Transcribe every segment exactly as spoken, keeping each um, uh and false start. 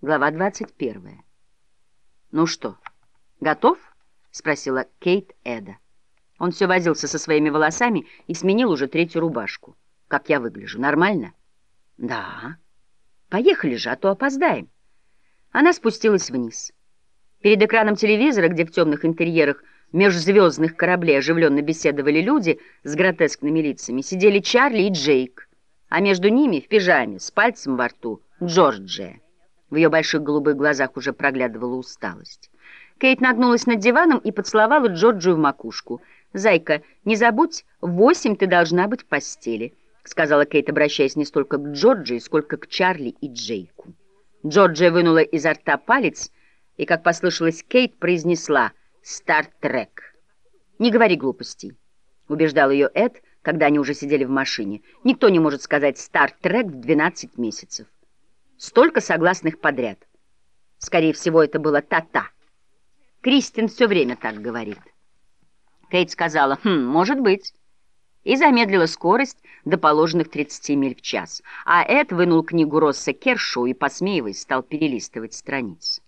Глава двадцать первая. «Ну что, готов?» — спросила Кейт Эда. Он все возился со своими волосами и сменил уже третью рубашку. «Как я выгляжу? Нормально?» «Да». «Поехали же, а то опоздаем». Она спустилась вниз. Перед экраном телевизора, где в темных интерьерах межзвездных кораблей оживленно беседовали люди с гротескными лицами, сидели Чарли и Джейк, а между ними, в пижаме, с пальцем во рту, Джорджия. В ее больших голубых глазах уже проглядывала усталость. Кейт нагнулась над диваном и поцеловала Джорджию в макушку. «Зайка, не забудь, в восемь ты должна быть в постели», — сказала Кейт, обращаясь не столько к Джорджии, сколько к Чарли и Джейку. Джорджия вынула изо рта палец и, как послышалось, Кейт произнесла «Стартрек». «Не говори глупостей», — убеждал ее Эд, когда они уже сидели в машине. «Никто не может сказать «Стартрек» в двенадцать месяцев. Столько согласных подряд. Скорее всего, это было та-та. Кристин все время так говорит». Кейт сказала «Хм, может быть», и замедлила скорость до положенных тридцати миль в час. А Эд вынул книгу Росса Кершоу и, посмеиваясь, стал перелистывать страницы.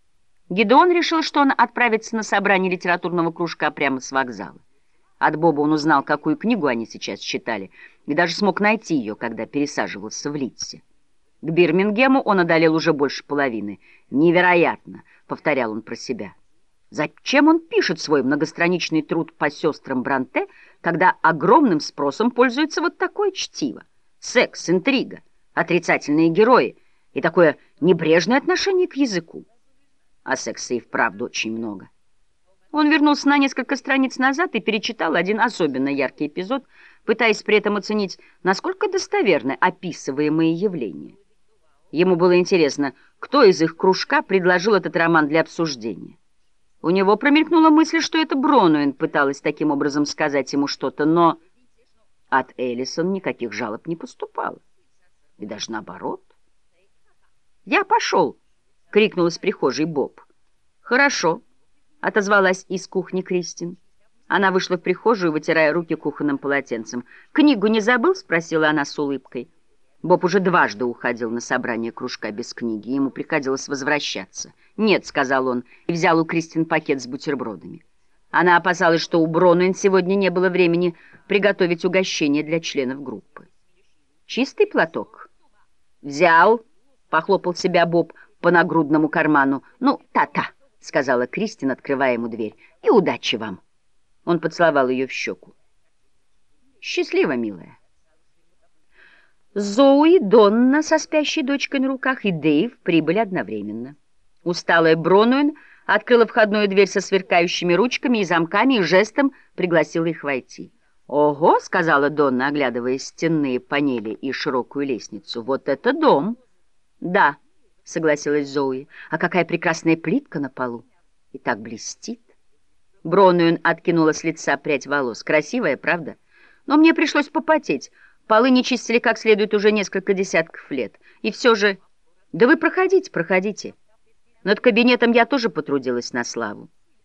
Гидеон решил, что он отправится на собрание литературного кружка прямо с вокзала. От Боба он узнал, какую книгу они сейчас читали, и даже смог найти ее, когда пересаживался в Лидсе. К Бирмингему он одолел уже больше половины. «Невероятно!» — повторял он про себя. Зачем он пишет свой многостраничный труд по сестрам Бронте, когда огромным спросом пользуется вот такое чтиво? Секс, интрига, отрицательные герои и такое небрежное отношение к языку. А секса и вправду очень много. Он вернулся на несколько страниц назад и перечитал один особенно яркий эпизод, пытаясь при этом оценить, насколько достоверны описываемые явления. Ему было интересно, кто из их кружка предложил этот роман для обсуждения. У него промелькнула мысль, что это Бронуэн пыталась таким образом сказать ему что-то, но от Эллисон никаких жалоб не поступало. И даже наоборот. «Я пошел!» — крикнул из прихожей Боб. «Хорошо», — отозвалась из кухни Кристин. Она вышла в прихожую, вытирая руки кухонным полотенцем. «Книгу не забыл?» — спросила она с улыбкой. Боб уже дважды уходил на собрание кружка без книги, ему приходилось возвращаться. «Нет», — сказал он, и взял у Кристин пакет с бутербродами. Она опасалась, что у Бронуэн сегодня не было времени приготовить угощение для членов группы. «Чистый платок?» «Взял», — похлопал себя Боб по нагрудному карману. «Ну, та-та», — сказала Кристин, открывая ему дверь. «И удачи вам». Он поцеловал ее в щеку. «Счастливо, милая». Зои, Донна со спящей дочкой на руках и Дэйв прибыли одновременно. Усталая Бронуэн открыла входную дверь со сверкающими ручками и замками и жестом пригласила их войти. «Ого!» — сказала Донна, оглядывая стенные панели и широкую лестницу. «Вот это дом!» «Да», — согласилась Зои. «А какая прекрасная плитка на полу! И так блестит!» Бронуэн откинула с лица прядь волос. «Красивая, правда? Но мне пришлось попотеть. Полы не чистили как следует уже несколько десятков лет. И все же... Да вы проходите, проходите. Над кабинетом я тоже потрудилась на славу».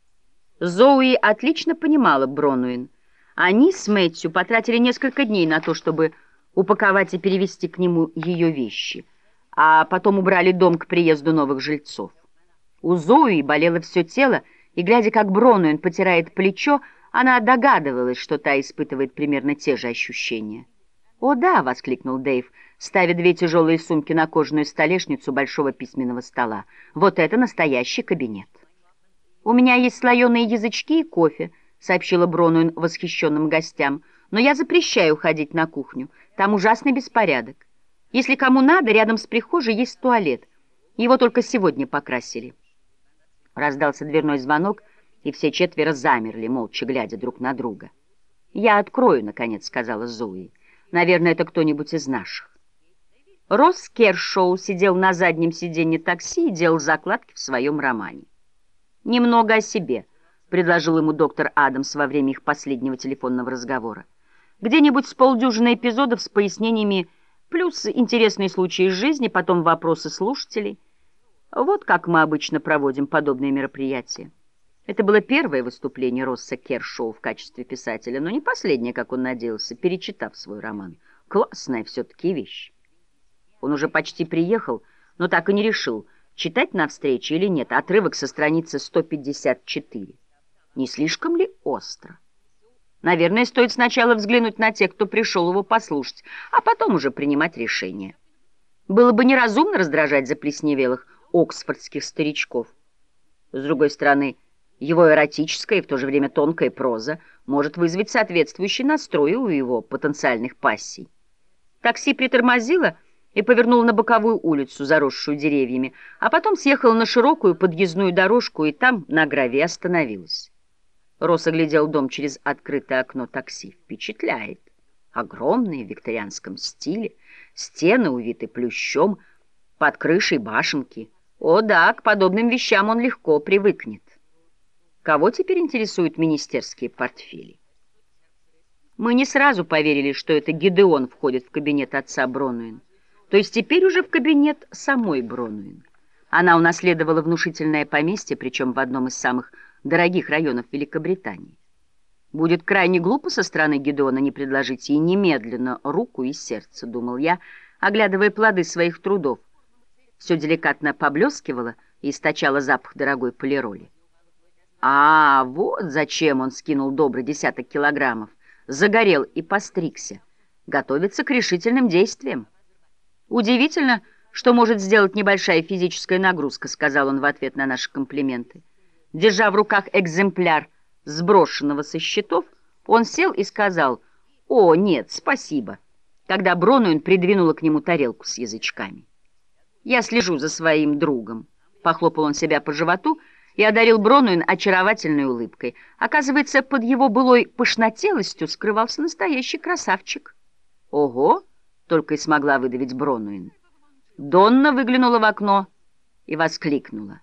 Зоуи отлично понимала Бронуэн. Они с Мэтью потратили несколько дней на то, чтобы упаковать и перевезти к нему ее вещи, а потом убрали дом к приезду новых жильцов. У Зоуи болело все тело, и, глядя, как Бронуэн потирает плечо, она догадывалась, что та испытывает примерно те же ощущения. «О, да!» — воскликнул Дэйв, ставя две тяжелые сумки на кожаную столешницу большого письменного стола. «Вот это настоящий кабинет!» «У меня есть слоеные язычки и кофе», — сообщила Бронуэн восхищенным гостям. «Но я запрещаю ходить на кухню. Там ужасный беспорядок. Если кому надо, рядом с прихожей есть туалет. Его только сегодня покрасили». Раздался дверной звонок, и все четверо замерли, молча глядя друг на друга. «Я открою», — наконец сказала Зои. «Наверное, это кто-нибудь из наших». Росс Кершоу сидел на заднем сиденье такси и делал закладки в своем романе. «Немного о себе», — предложил ему доктор Адамс во время их последнего телефонного разговора. «Где-нибудь с полдюжины эпизодов с пояснениями, плюс интересные случаи из жизни, потом вопросы слушателей. Вот как мы обычно проводим подобные мероприятия». Это было первое выступление Росса Кершоу в качестве писателя, но не последнее, как он надеялся, перечитав свой роман. Классная все-таки вещь. Он уже почти приехал, но так и не решил, читать на встрече или нет отрывок со страницы сто пятьдесят четыре. Не слишком ли остро? Наверное, стоит сначала взглянуть на тех, кто пришел его послушать, а потом уже принимать решение. Было бы неразумно раздражать заплесневелых оксфордских старичков. С другой стороны, его эротическая и в то же время тонкая проза может вызвать соответствующий настрой у его потенциальных пассий. Такси притормозило и повернуло на боковую улицу, заросшую деревьями, а потом съехало на широкую подъездную дорожку и там на гравии остановилось. Росс оглядел дом через открытое окно такси. Впечатляет. Огромный, в викторианском стиле, стены увиты плющом, под крышей башенки. О да, к подобным вещам он легко привыкнет. Кого теперь интересуют министерские портфели? Мы не сразу поверили, что это Гидеон входит в кабинет отца Бронуин. То есть теперь уже в кабинет самой Бронуин. Она унаследовала внушительное поместье, причем в одном из самых дорогих районов Великобритании. Будет крайне глупо со стороны Гидеона не предложить ей немедленно руку и сердце, думал я, оглядывая плоды своих трудов. Все деликатно поблескивало и источало запах дорогой полироли. А, вот зачем он скинул добрый десяток килограммов, загорел и постригся, готовится к решительным действиям. Удивительно, что может сделать небольшая физическая нагрузка, сказал он в ответ на наши комплименты. Держа в руках экземпляр сброшенного со счетов, он сел и сказал: «О, нет, спасибо», когда Бронуин придвинула к нему тарелку с язычками. «Я слежу за своим другом», — похлопал он себя по животу и одарил Бронуин очаровательной улыбкой. Оказывается, под его былой пышнотелостью скрывался настоящий красавчик. «Ого!» — только и смогла выдавить Бронуин. Донна выглянула в окно и воскликнула: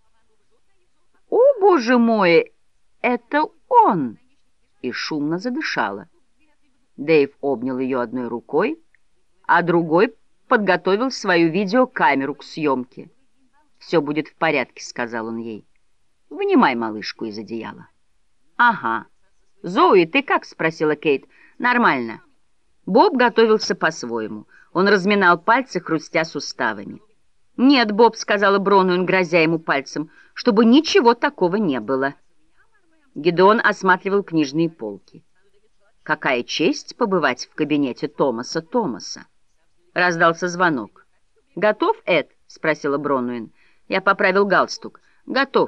«О, боже мой, это он!» и шумно задышала. Дэйв обнял ее одной рукой, а другой подготовил свою видеокамеру к съемке. «Все будет в порядке», — сказал он ей. «Вынимай малышку из одеяла». «Ага. Зои, ты как?» — спросила Кейт. «Нормально». Боб готовился по-своему. Он разминал пальцы, хрустя суставами. «Нет, Боб», — сказала Бронуин, грозя ему пальцем, — «чтобы ничего такого не было». Гидеон осматривал книжные полки. «Какая честь побывать в кабинете Томаса Томаса!» Раздался звонок. «Готов, Эд?» — спросила Бронуин. Я поправил галстук. «Готов».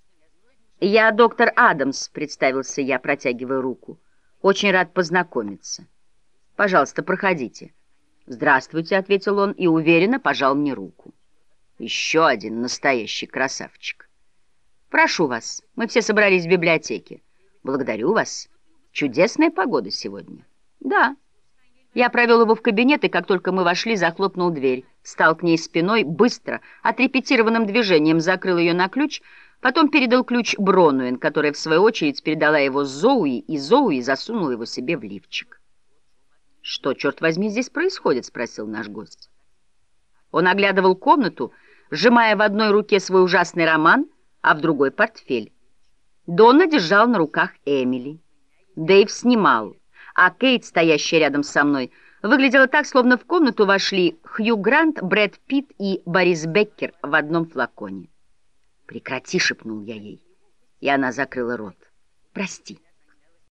«Я доктор Адамс», — представился я, протягивая руку. «Очень рад познакомиться. Пожалуйста, проходите». «Здравствуйте», — ответил он и уверенно пожал мне руку. Еще один настоящий красавчик. «Прошу вас, мы все собрались в библиотеке». «Благодарю вас. Чудесная погода сегодня». «Да». Я провел его в кабинет, и как только мы вошли, захлопнул дверь, встал к ней спиной, быстро, отрепетированным движением закрыл ее на ключ, потом передал ключ Бронуин, которая, в свою очередь, передала его Зоуи, и Зоуи засунула его себе в лифчик. «Что, черт возьми, здесь происходит?» — спросил наш гость. Он оглядывал комнату, сжимая в одной руке свой ужасный роман, а в другой — портфель. Донна держал на руках Эмили. Дэйв снимал, а Кейт, стоящая рядом со мной, выглядела так, словно в комнату вошли Хью Грант, Брэд Питт и Борис Беккер в одном флаконе. «Прекрати», — шепнул я ей, и она закрыла рот. «Прости».